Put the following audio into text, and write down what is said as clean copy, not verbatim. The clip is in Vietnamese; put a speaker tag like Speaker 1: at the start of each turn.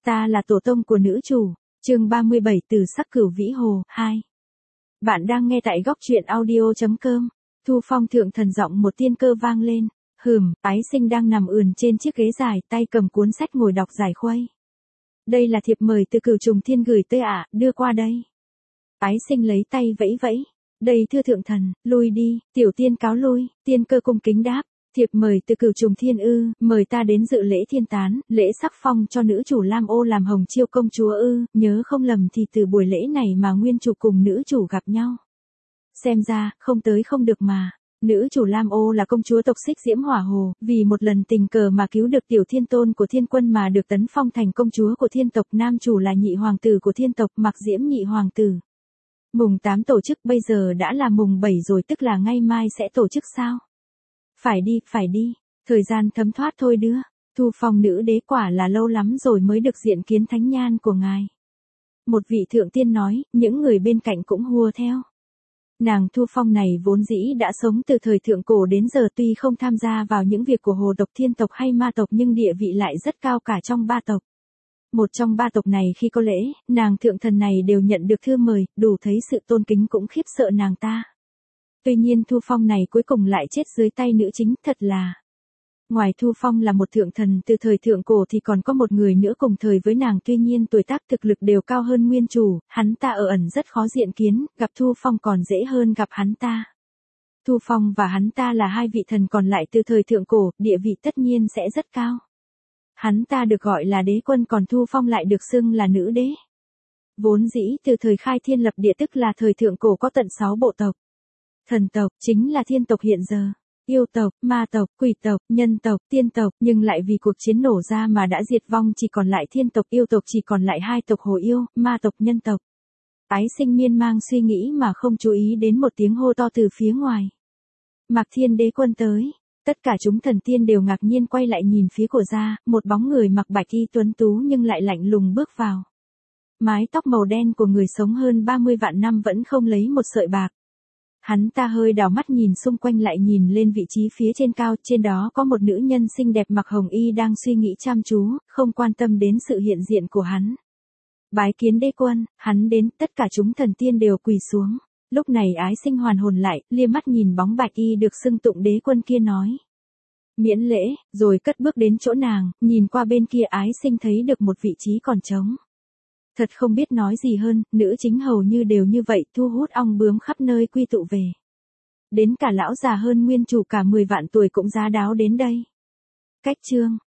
Speaker 1: Ta là tổ tông của nữ chủ, chương 37 từ sắc cửu vĩ hồ, 2. Bạn đang nghe tại góc truyện audio.com. Thu Phong thượng thần giọng một tiên cơ vang lên. Ái Sinh đang nằm ườn trên chiếc ghế dài, tay cầm cuốn sách ngồi đọc giải khuây. Đây là thiệp mời từ Cửu Trùng Thiên gửi tới ạ, đưa qua đây. Ái Sinh lấy tay vẫy vẫy. Đây thưa thượng thần, lui đi, tiểu tiên cáo lui, tiên cơ cung kính đáp. Thiệp mời từ Cửu Trùng Thiên ư, mời ta đến dự lễ thiên tán, lễ sắc phong cho nữ chủ Lam Ô làm Hồng Chiêu công chúa ư, nhớ không lầm thì từ buổi lễ này mà nguyên chủ cùng nữ chủ gặp nhau. Xem ra, không tới không được mà. Nữ chủ Lam Ô là công chúa tộc Xích Diễm Hỏa Hồ, vì một lần tình cờ mà cứu được tiểu thiên tôn của thiên quân mà được tấn phong thành công chúa của thiên tộc. Nam chủ là nhị hoàng tử của thiên tộc Mạc Diễm nhị hoàng tử. Mùng 8 tổ chức, bây giờ đã là mùng 7 rồi, tức là ngày mai sẽ tổ chức sao? Phải đi, thời gian thấm thoát thôi đứa. Thu Phong nữ đế quả là lâu lắm rồi mới được diện kiến thánh nhan của ngài. Một vị thượng tiên nói, những người bên cạnh cũng hùa theo. Nàng Thu Phong này vốn dĩ đã sống từ thời thượng cổ đến giờ, tuy không tham gia vào những việc của hồ tộc, thiên tộc hay ma tộc nhưng địa vị lại rất cao cả trong ba tộc. Một trong ba tộc này khi có lễ, nàng thượng thần này đều nhận được thư mời, đủ thấy sự tôn kính cũng khiếp sợ nàng ta. Tuy nhiên Thu Phong này cuối cùng lại chết dưới tay nữ chính, thật là. Ngoài Thu Phong là một thượng thần từ thời thượng cổ thì còn có một người nữa cùng thời với nàng, tuy nhiên tuổi tác thực lực đều cao hơn nguyên chủ, hắn ta ở ẩn rất khó diện kiến, gặp Thu Phong còn dễ hơn gặp hắn ta. Thu Phong và hắn ta là hai vị thần còn lại từ thời thượng cổ, địa vị tất nhiên sẽ rất cao. Hắn ta được gọi là đế quân, còn Thu Phong lại được xưng là nữ đế. Vốn dĩ từ thời khai thiên lập địa, tức là thời thượng cổ, có tận 6 bộ tộc. Thần tộc chính là thiên tộc hiện giờ, yêu tộc, ma tộc, quỷ tộc, nhân tộc, tiên tộc, nhưng lại vì cuộc chiến nổ ra mà đã diệt vong, chỉ còn lại thiên tộc, yêu tộc, chỉ còn lại hai tộc hồ yêu, ma tộc, nhân tộc. Ái Sinh miên mang suy nghĩ mà không chú ý đến một tiếng hô to từ phía ngoài. Mạc Thiên đế quân tới. Tất cả chúng thần tiên đều ngạc nhiên quay lại nhìn phía của ra, một bóng người mặc bạch y tuấn tú nhưng lại lạnh lùng bước vào. Mái tóc màu đen của người sống hơn 30 vạn năm vẫn không lấy một sợi bạc. Hắn ta hơi đảo mắt nhìn xung quanh, lại nhìn lên vị trí phía trên cao, trên đó có một nữ nhân xinh đẹp mặc hồng y đang suy nghĩ chăm chú, không quan tâm đến sự hiện diện của hắn. Bái kiến đế quân, hắn đến, tất cả chúng thần tiên đều quỳ xuống. Lúc này Ái Sinh hoàn hồn lại, lia mắt nhìn bóng bạch y được xưng tụng đế quân kia nói. Miễn lễ, rồi cất bước đến chỗ nàng, nhìn qua bên kia Ái Sinh thấy được một vị trí còn trống. Thật không biết nói gì hơn, nữ chính hầu như đều như vậy, thu hút ong bướm khắp nơi quy tụ về. Đến cả lão già hơn nguyên chủ cả 10 vạn tuổi cũng giá đáo đến đây. Cách chương,